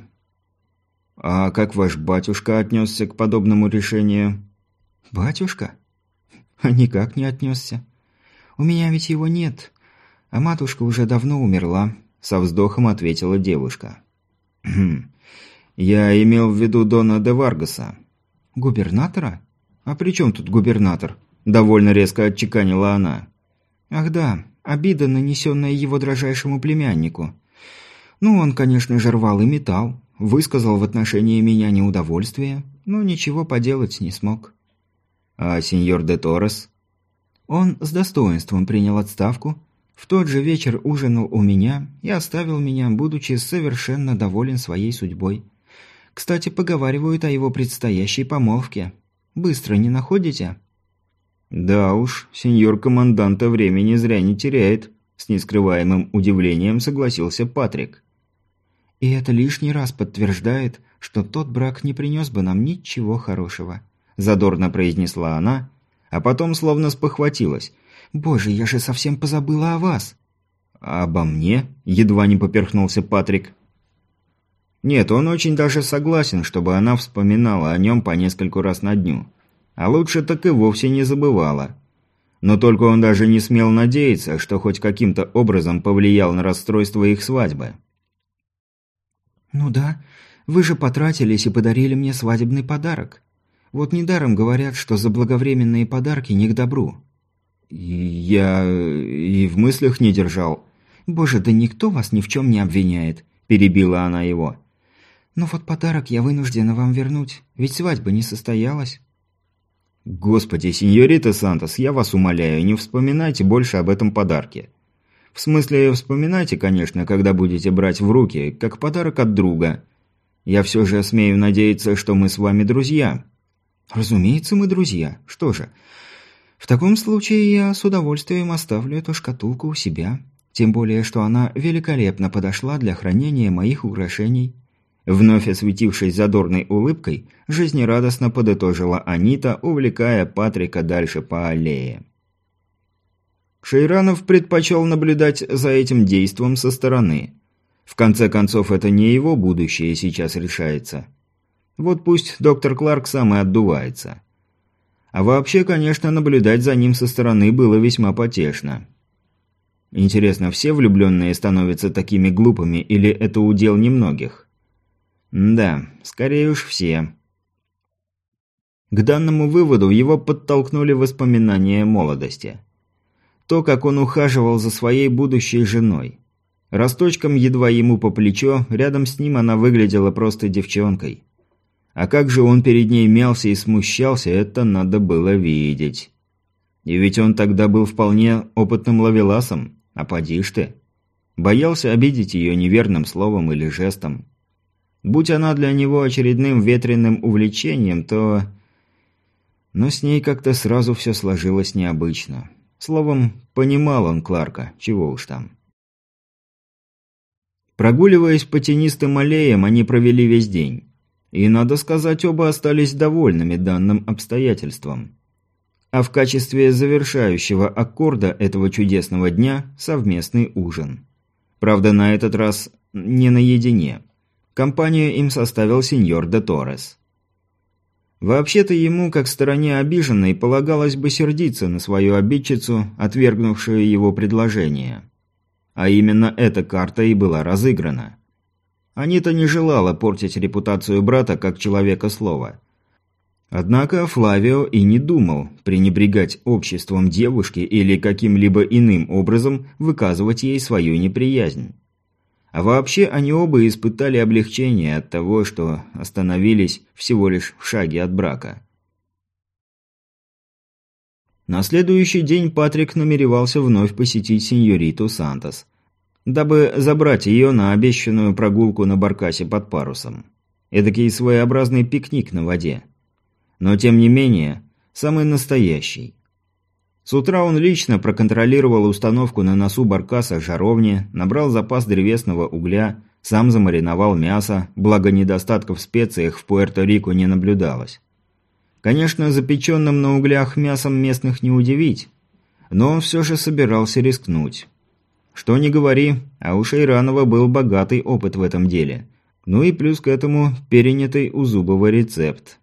«А как ваш батюшка отнесся к подобному решению?» «Батюшка? А никак не отнесся. У меня ведь его нет, а матушка уже давно умерла», – со вздохом ответила девушка. «Хм. Я имел в виду Дона де Варгаса». «Губернатора? А при чем тут губернатор?» – довольно резко отчеканила она. «Ах да, обида, нанесенная его дрожайшему племяннику. Ну, он, конечно же, рвал и металл, высказал в отношении меня неудовольствие, но ничего поделать не смог». «А сеньор де Торрес?» «Он с достоинством принял отставку, в тот же вечер ужинал у меня и оставил меня, будучи совершенно доволен своей судьбой. Кстати, поговаривают о его предстоящей помолвке. Быстро не находите?» «Да уж, сеньор команданта времени зря не теряет», – с нескрываемым удивлением согласился Патрик. «И это лишний раз подтверждает, что тот брак не принес бы нам ничего хорошего», – задорно произнесла она, а потом словно спохватилась. «Боже, я же совсем позабыла о вас!» «А обо мне?» – едва не поперхнулся Патрик. Нет, он очень даже согласен, чтобы она вспоминала о нем по нескольку раз на дню. А лучше так и вовсе не забывала. Но только он даже не смел надеяться, что хоть каким-то образом повлиял на расстройство их свадьбы. «Ну да, вы же потратились и подарили мне свадебный подарок. Вот недаром говорят, что заблаговременные подарки не к добру». «Я и в мыслях не держал». «Боже, да никто вас ни в чем не обвиняет», – перебила она его. «Ну вот подарок я вынуждена вам вернуть, ведь свадьба не состоялась». «Господи, сеньорита Сантос, я вас умоляю, не вспоминайте больше об этом подарке. В смысле, вспоминайте, конечно, когда будете брать в руки, как подарок от друга. Я все же смею надеяться, что мы с вами друзья». «Разумеется, мы друзья. Что же, в таком случае я с удовольствием оставлю эту шкатулку у себя. Тем более, что она великолепно подошла для хранения моих украшений». Вновь осветившись задорной улыбкой, жизнерадостно подытожила Анита, увлекая Патрика дальше по аллее. Шейранов предпочел наблюдать за этим действом со стороны. В конце концов, это не его будущее сейчас решается. Вот пусть доктор Кларк сам и отдувается. А вообще, конечно, наблюдать за ним со стороны было весьма потешно. Интересно, все влюбленные становятся такими глупыми, или это удел немногих? Да, скорее уж все. К данному выводу его подтолкнули воспоминания молодости. То, как он ухаживал за своей будущей женой. Росточком едва ему по плечо, рядом с ним она выглядела просто девчонкой. А как же он перед ней мялся и смущался, это надо было видеть. И ведь он тогда был вполне опытным ловеласом, а поди ж ты. Боялся обидеть ее неверным словом или жестом. Будь она для него очередным ветреным увлечением, то... Но с ней как-то сразу все сложилось необычно. Словом, понимал он Кларка, чего уж там. Прогуливаясь по тенистым аллеям, они провели весь день. И, надо сказать, оба остались довольными данным обстоятельством. А в качестве завершающего аккорда этого чудесного дня – совместный ужин. Правда, на этот раз не наедине. Компанию им составил сеньор де Торрес. Вообще-то ему, как стороне обиженной, полагалось бы сердиться на свою обидчицу, отвергнувшую его предложение. А именно эта карта и была разыграна. Анита не желала портить репутацию брата как человека слова. Однако Флавио и не думал пренебрегать обществом девушки или каким-либо иным образом выказывать ей свою неприязнь. А вообще они оба испытали облегчение от того, что остановились всего лишь в шаге от брака. На следующий день Патрик намеревался вновь посетить сеньориту Сантос, дабы забрать ее на обещанную прогулку на баркасе под парусом. Эдакий своеобразный пикник на воде. Но тем не менее, самый настоящий. С утра он лично проконтролировал установку на носу баркаса жаровни, набрал запас древесного угля, сам замариновал мясо, благо недостатков в специях в Пуэрто-Рико не наблюдалось. Конечно, запеченным на углях мясом местных не удивить, но он все же собирался рискнуть. Что ни говори, а у Шейранова был богатый опыт в этом деле. Ну и плюс к этому перенятый у Зубова рецепт.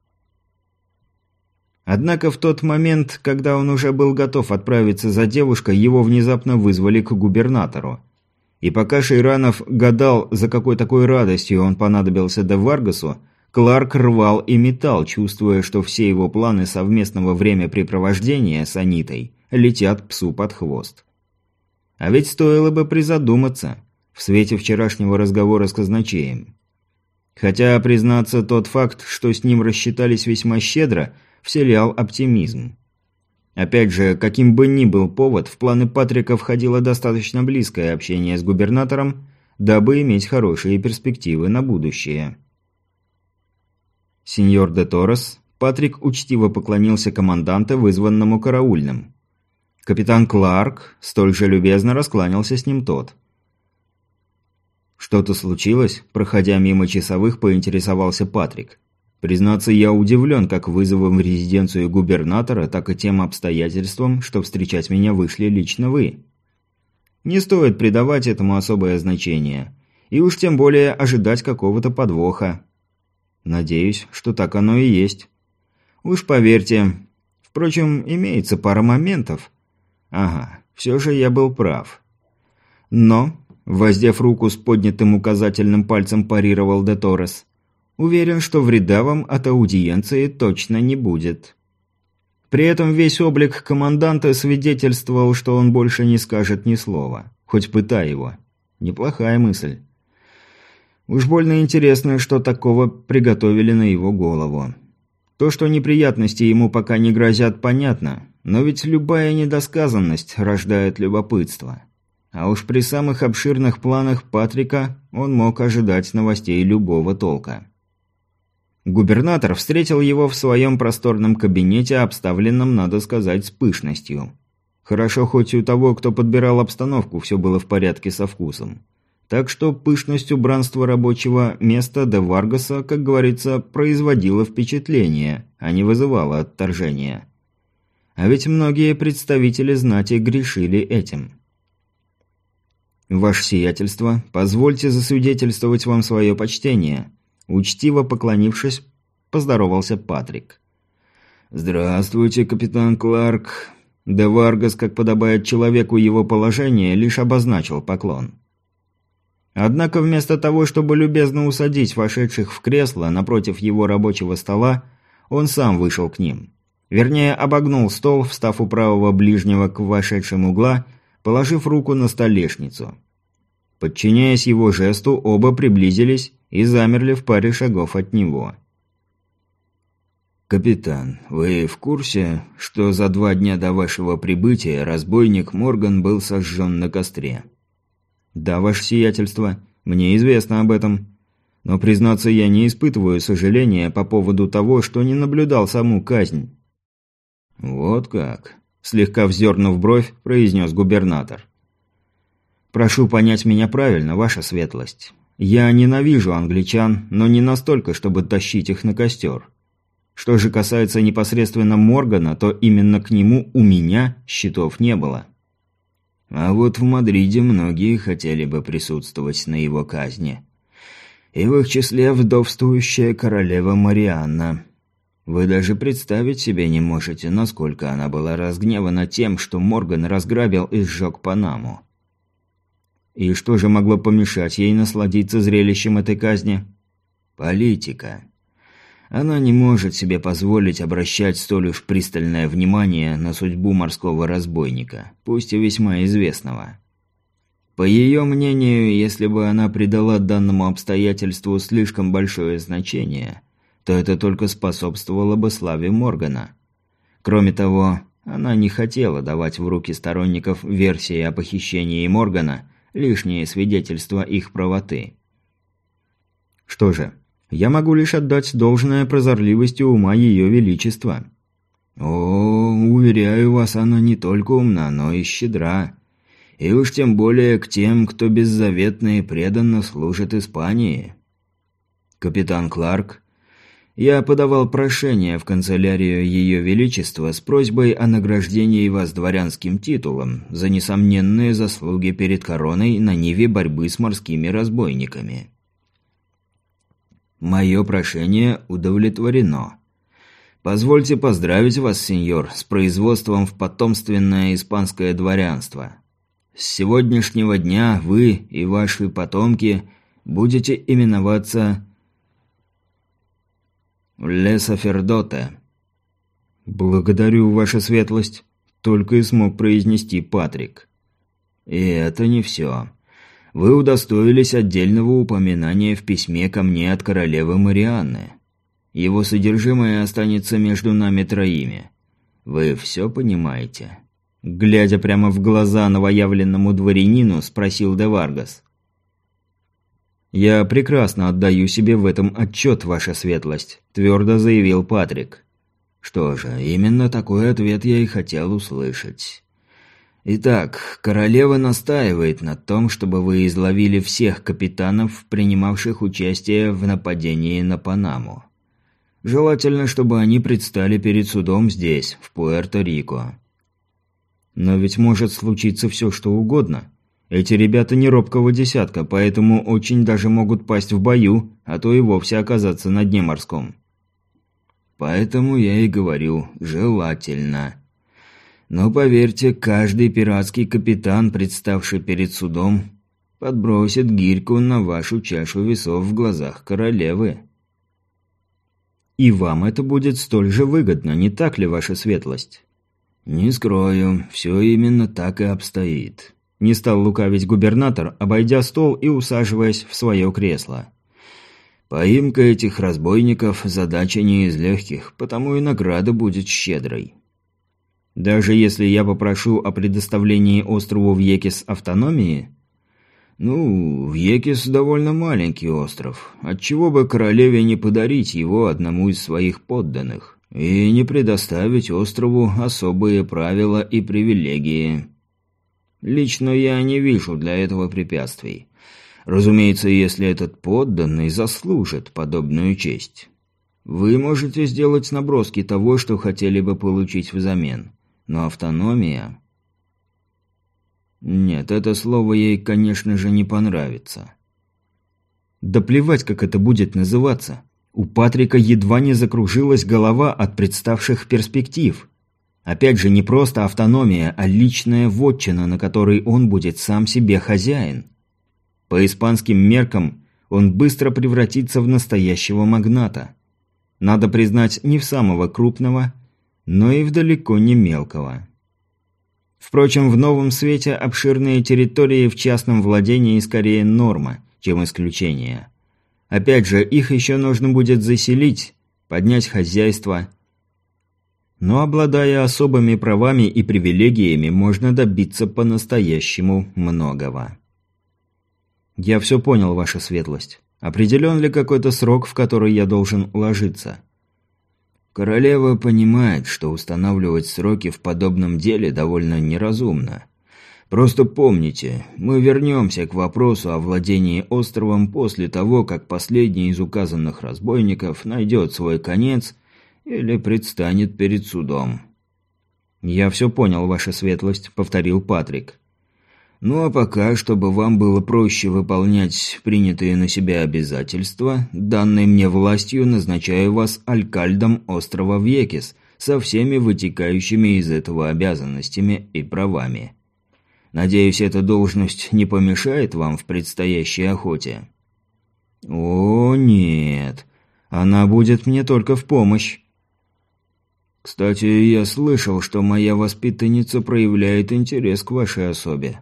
Однако в тот момент, когда он уже был готов отправиться за девушкой, его внезапно вызвали к губернатору. И пока Шейранов гадал, за какой такой радостью он понадобился де Варгасу, Кларк рвал и метал, чувствуя, что все его планы совместного времяпрепровождения с Анитой летят псу под хвост. А ведь стоило бы призадуматься в свете вчерашнего разговора с казначеем. Хотя, признаться, тот факт, что с ним рассчитались весьма щедро, вселял оптимизм. Опять же, каким бы ни был повод, в планы Патрика входило достаточно близкое общение с губернатором, дабы иметь хорошие перспективы на будущее. Сеньор де Торрес, Патрик учтиво поклонился команданту, вызванному караульным. Капитан Кларк столь же любезно раскланялся с ним тот. «Что-то случилось?» – проходя мимо часовых, поинтересовался Патрик. «Признаться, я удивлен как вызовом в резиденцию губернатора, так и тем обстоятельством, что встречать меня вышли лично вы. Не стоит придавать этому особое значение, и уж тем более ожидать какого-то подвоха. Надеюсь, что так оно и есть. Уж поверьте. Впрочем, имеется пара моментов. Ага, все же я был прав. Но, воздев руку с поднятым указательным пальцем, парировал де Торрес, уверен, что вреда вам от аудиенции точно не будет. При этом весь облик команданта свидетельствовал, что он больше не скажет ни слова, хоть пытай его. Неплохая мысль. Уж больно интересно, что такого приготовили на его голову. То, что неприятности ему пока не грозят, понятно, но ведь любая недосказанность рождает любопытство. А уж при самых обширных планах Патрика он мог ожидать новостей любого толка. Губернатор встретил его в своем просторном кабинете, обставленном, надо сказать, с пышностью. Хорошо, хоть у того, кто подбирал обстановку, все было в порядке со вкусом. Так что пышность убранства рабочего места де Варгаса, как говорится, производила впечатление, а не вызывала отторжения. А ведь многие представители знати грешили этим. «Ваше сиятельство, позвольте засвидетельствовать вам свое почтение», – учтиво поклонившись, поздоровался Патрик. «Здравствуйте, капитан Кларк». Де Варгас, как подобает человеку его положения, лишь обозначил поклон. Однако вместо того, чтобы любезно усадить вошедших в кресло напротив его рабочего стола, он сам вышел к ним. Вернее, обогнул стол, встав у правого ближнего к вошедшим угла, положив руку на столешницу. Подчиняясь его жесту, оба приблизились и замерли в паре шагов от него. «Капитан, вы в курсе, что за два дня до вашего прибытия разбойник Морган был сожжен на костре?» «Да, ваше сиятельство, мне известно об этом. Но, признаться, я не испытываю сожаления по поводу того, что не наблюдал саму казнь». «Вот как», – слегка вздернув бровь, произнес губернатор. «Прошу понять меня правильно, ваша светлость. Я ненавижу англичан, но не настолько, чтобы тащить их на костер. Что же касается непосредственно Моргана, то именно к нему у меня счетов не было. А вот в Мадриде многие хотели бы присутствовать на его казни. И в их числе вдовствующая королева Марианна. Вы даже представить себе не можете, насколько она была разгневана тем, что Морган разграбил и сжег Панаму. И что же могло помешать ей насладиться зрелищем этой казни? Политика. Она не может себе позволить обращать столь уж пристальное внимание на судьбу морского разбойника, пусть и весьма известного. По ее мнению, если бы она придала данному обстоятельству слишком большое значение, то это только способствовало бы славе Моргана. Кроме того, она не хотела давать в руки сторонников версии о похищении Моргана лишние свидетельства их правоты. Что же, я могу лишь отдать должное прозорливости ума Ее Величества. О, уверяю вас, она не только умна, но и щедра. И уж тем более к тем, кто беззаветно и преданно служит Испании. Капитан Кларк, я подавал прошение в канцелярию Ее Величества с просьбой о награждении вас дворянским титулом за несомненные заслуги перед короной на ниве борьбы с морскими разбойниками. Мое прошение удовлетворено. Позвольте поздравить вас, сеньор, с производством в потомственное испанское дворянство. С сегодняшнего дня вы и ваши потомки будете именоваться «Ле Сафердоте». «Благодарю, ваша светлость», — только и смог произнести Патрик. «И это не все. Вы удостоились отдельного упоминания в письме ко мне от королевы Марианны. Его содержимое останется между нами троими. Вы все понимаете?» Глядя прямо в глаза новоявленному дворянину, спросил де Варгас. «Я прекрасно отдаю себе в этом отчет, ваша светлость», – твердо заявил Патрик. «Что же, именно такой ответ я и хотел услышать. Итак, королева настаивает на том, чтобы вы изловили всех капитанов, принимавших участие в нападении на Панаму. Желательно, чтобы они предстали перед судом здесь, в Пуэрто-Рико». «Но ведь может случиться все, что угодно. Эти ребята не робкого десятка, поэтому очень даже могут пасть в бою, а то и вовсе оказаться на дне морском». «Поэтому я и говорю, желательно. Но поверьте, каждый пиратский капитан, представший перед судом, подбросит гирьку на вашу чашу весов в глазах королевы». «И вам это будет столь же выгодно, не так ли, ваша светлость?» «Не скрою, все именно так и обстоит». Не стал лукавить губернатор, обойдя стол и усаживаясь в свое кресло. «Поимка этих разбойников – задача не из легких, потому и награда будет щедрой». «Даже если я попрошу о предоставлении острову Вьекис автономии?» «Ну, Вьекис довольно маленький остров. Отчего бы королеве не подарить его одному из своих подданных и не предоставить острову особые правила и привилегии? Лично я не вижу для этого препятствий. Разумеется, если этот подданный заслужит подобную честь. Вы можете сделать наброски того, что хотели бы получить взамен. Но автономия... Нет, это слово ей, конечно же, не понравится». «Да плевать, как это будет называться. У Патрика едва не закружилась голова от представших перспектив. Опять же, не просто автономия, а личная вотчина, на которой он будет сам себе хозяин. По испанским меркам он быстро превратится в настоящего магната. Надо признать, не в самого крупного, но и в далеко не мелкого. Впрочем, в новом свете обширные территории в частном владении скорее норма, чем исключение. Опять же, их еще нужно будет заселить, поднять хозяйство. Но обладая особыми правами и привилегиями, можно добиться по-настоящему многого. «Я все понял, ваша светлость. Определен ли какой-то срок, в который я должен уложиться?»
«Королева понимает, что устанавливать сроки в подобном деле довольно неразумно. Просто помните, мы вернемся к вопросу о владении островом после того, как последний из указанных разбойников найдет свой конец или предстанет перед судом».
«Я все понял, ваша светлость», — повторил Патрик.
«Ну а пока, чтобы вам было проще выполнять принятые на себя обязательства, данной мне властью назначаю вас алькальдом острова Вьекис со всеми вытекающими из этого обязанностями и правами. Надеюсь, эта должность не помешает вам в предстоящей охоте?»
«О, нет. Она будет мне только в помощь».
«Кстати, я слышал, что моя воспитанница проявляет интерес к вашей особе».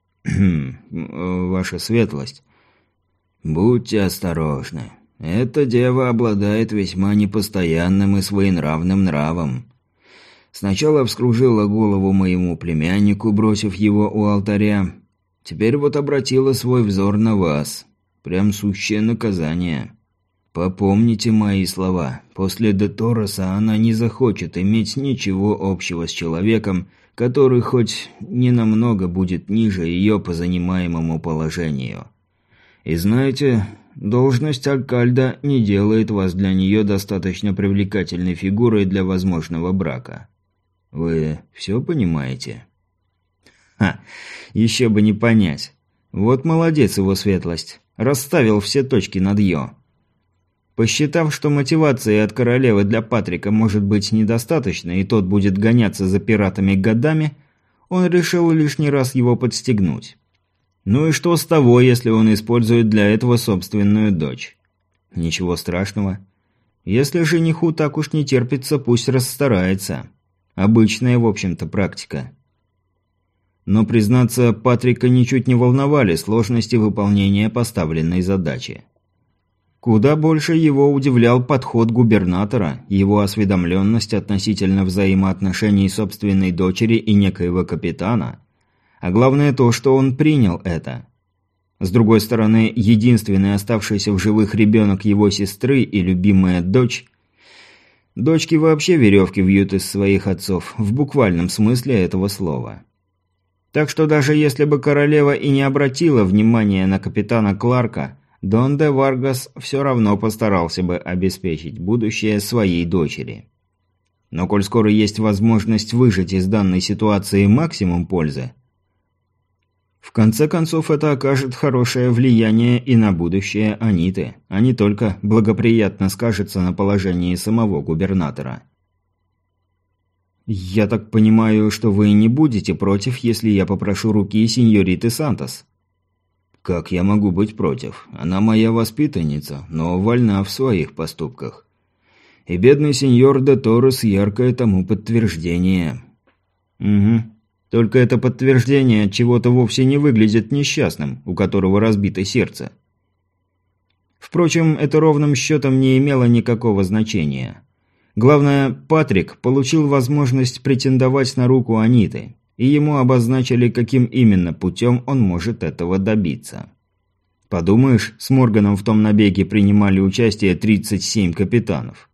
«Ваша светлость».
«Будьте осторожны. Эта дева обладает весьма непостоянным и своенравным нравом. Сначала вскружила голову моему племяннику, бросив его у алтаря. Теперь вот обратила свой взор на вас. Прям сущее наказание. Попомните мои слова. После де Торреса она не захочет иметь ничего общего с человеком, который хоть ненамного будет ниже ее по занимаемому положению. И знаете, должность алькальда не делает вас для нее достаточно привлекательной фигурой для возможного брака. Вы все понимаете?»
«Ха, еще бы не понять. Вот молодец его светлость. Расставил все точки над «ё». Посчитав, что мотивации от королевы для Патрика может быть недостаточно, и тот будет гоняться за пиратами годами, он решил лишний раз его подстегнуть. Ну и что с того, если он использует для этого собственную дочь? Ничего страшного. Если жениху так уж не терпится, пусть расстарается. Обычная, в общем-то, практика. Но, признаться, Патрика ничуть не волновали сложности выполнения поставленной задачи. Куда больше его удивлял подход губернатора, его осведомленность относительно взаимоотношений собственной дочери и некоего капитана, а главное то, что он принял это. С другой стороны, единственный оставшийся в живых ребенок его сестры и любимая дочь... Дочки вообще веревки вьют из своих отцов, в буквальном смысле этого слова. Так что даже если бы королева и не обратила внимания на капитана Кларка, Дон де Варгас все равно постарался бы обеспечить будущее своей дочери. Но коль скоро есть возможность выжать из данной ситуации максимум пользы, в конце концов это окажет хорошее влияние и на будущее Аниты, а не только благоприятно скажется на положении самого губернатора. «Я так понимаю, что вы не будете против, если я попрошу руки сеньориты Сантос?»
«Как я могу быть против? Она моя воспитанница, но вольна в своих поступках. И бедный сеньор де Торрес яркое тому подтверждение».
«Угу. Только это подтверждение от чего-то вовсе не выглядит несчастным, у которого разбито сердце». Впрочем, это ровным счетом не имело никакого значения. Главное, Патрик получил возможность претендовать на руку Аниты, и ему обозначили, каким именно путем он может этого добиться. Подумаешь, с Морганом в том набеге принимали участие тридцать семь капитанов.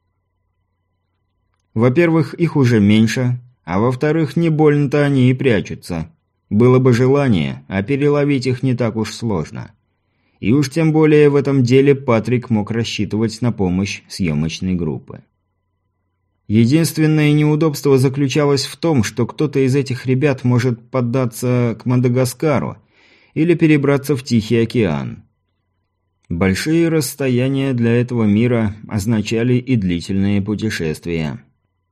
Во-первых, их уже меньше, а во-вторых, не больно-то они и прячутся. Было бы желание, а переловить их не так уж сложно. И уж тем более в этом деле Патрик мог рассчитывать на помощь съемочной группы. Единственное неудобство заключалось в том, что кто-то из этих ребят может поддаться к Мадагаскару или перебраться в Тихий океан. Большие расстояния для этого мира означали и длительные путешествия.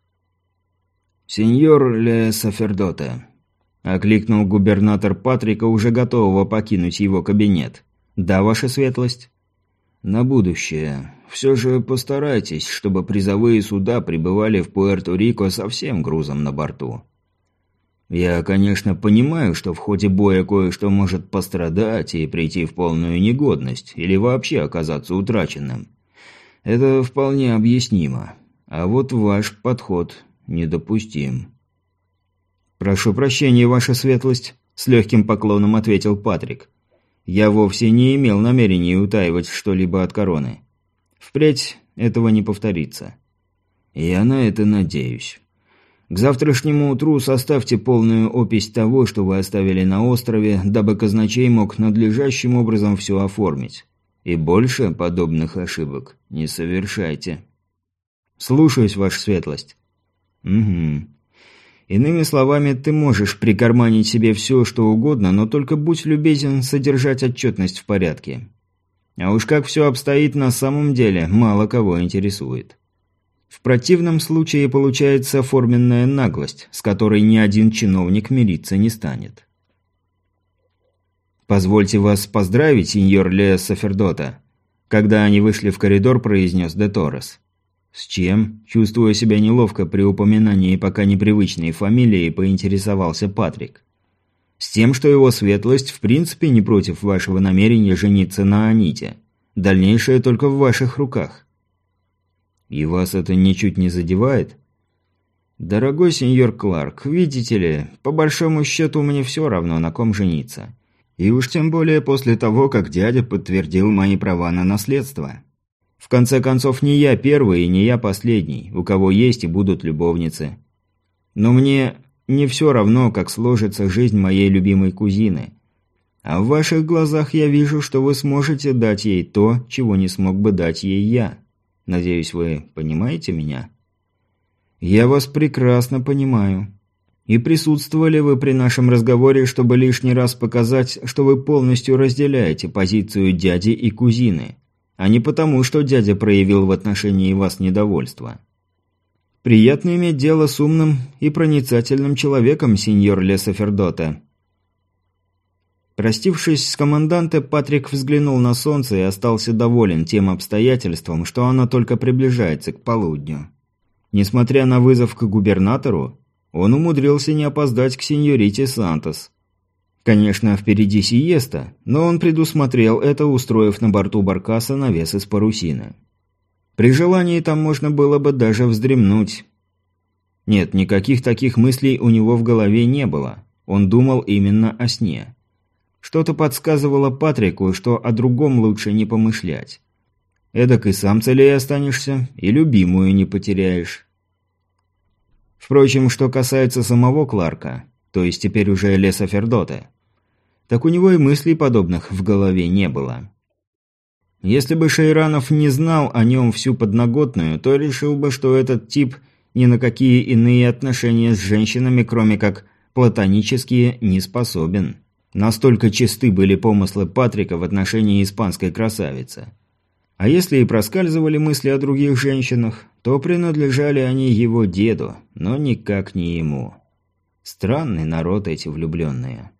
«Сеньор Ле Сафердоте», — окликнул губернатор Патрика, уже готового покинуть его кабинет.
«Да, ваша светлость?»
«На будущее. Все же постарайтесь, чтобы призовые суда прибывали в Пуэрто-Рико со всем грузом на борту. Я, конечно, понимаю, что в ходе боя кое-что может пострадать и прийти в полную негодность, или вообще оказаться утраченным. Это вполне объяснимо. А вот ваш подход недопустим».
«Прошу прощения, ваша светлость», – с легким поклоном ответил Патрик. Я вовсе не имел намерения утаивать что-либо от короны. Впредь этого не повторится.
Я на это надеюсь. К завтрашнему утру составьте полную опись того, что вы оставили на острове, дабы казначей мог надлежащим образом все оформить. И больше подобных ошибок не совершайте.
Слушаюсь, ваша светлость. Угу. Иными словами, ты можешь прикарманить себе все, что угодно, но только будь любезен содержать отчетность в порядке. А уж как все обстоит на самом деле, мало кого интересует. В противном случае получается форменная наглость, с которой ни один чиновник мириться не станет. «Позвольте вас поздравить, сеньор Ле Сафердота», когда они вышли в коридор, произнес де Торрес. «С чем?» – чувствуя себя неловко при упоминании пока непривычной фамилии, поинтересовался Патрик. «С тем, что его светлость в принципе не против вашего намерения жениться на Аните. Дальнейшее только в ваших руках». «И вас это ничуть не задевает?» «Дорогой сеньор Кларк, видите ли, по большому счету мне все равно, на ком жениться. И уж тем более после того, как дядя подтвердил мои права на наследство. В конце концов, не я первый и не я последний, у кого есть и будут любовницы. Но мне не все равно, как сложится жизнь моей любимой кузины. А в ваших глазах я вижу, что вы сможете дать ей то, чего не смог бы дать ей я. Надеюсь, вы понимаете меня?» «Я вас прекрасно понимаю. И присутствовали вы при нашем разговоре, чтобы лишний раз показать, что вы полностью разделяете позицию дяди и кузины, а не потому, что дядя проявил в отношении вас недовольство. Приятно иметь дело с умным и проницательным человеком, сеньор Ле Сафердота». Простившись с команданте, Патрик взглянул на солнце и остался доволен тем обстоятельством, что оно только приближается к полудню. Несмотря на вызов к губернатору, он умудрился не опоздать к сеньорите Сантос. Конечно, впереди сиеста, но он предусмотрел это, устроив на борту баркаса навес из парусины. При желании там можно было бы даже вздремнуть. Нет, никаких таких мыслей у него в голове не было. Он думал именно о сне. Что-то подсказывало Патрику, что о другом лучше не помышлять. Эдак и сам целее останешься, и любимую не потеряешь. Впрочем, что касается самого Кларка, то есть теперь уже Ле Сафердота, так у него и мыслей подобных в голове не было. Если бы Шейранов не знал о нем всю подноготную, то решил бы, что этот тип ни на какие иные отношения с женщинами, кроме как платонические, не способен. Настолько чисты были помыслы Патрика в отношении испанской красавицы. А если и проскальзывали мысли о других женщинах, то принадлежали они его деду, но никак не ему. Странный народ эти влюбленные.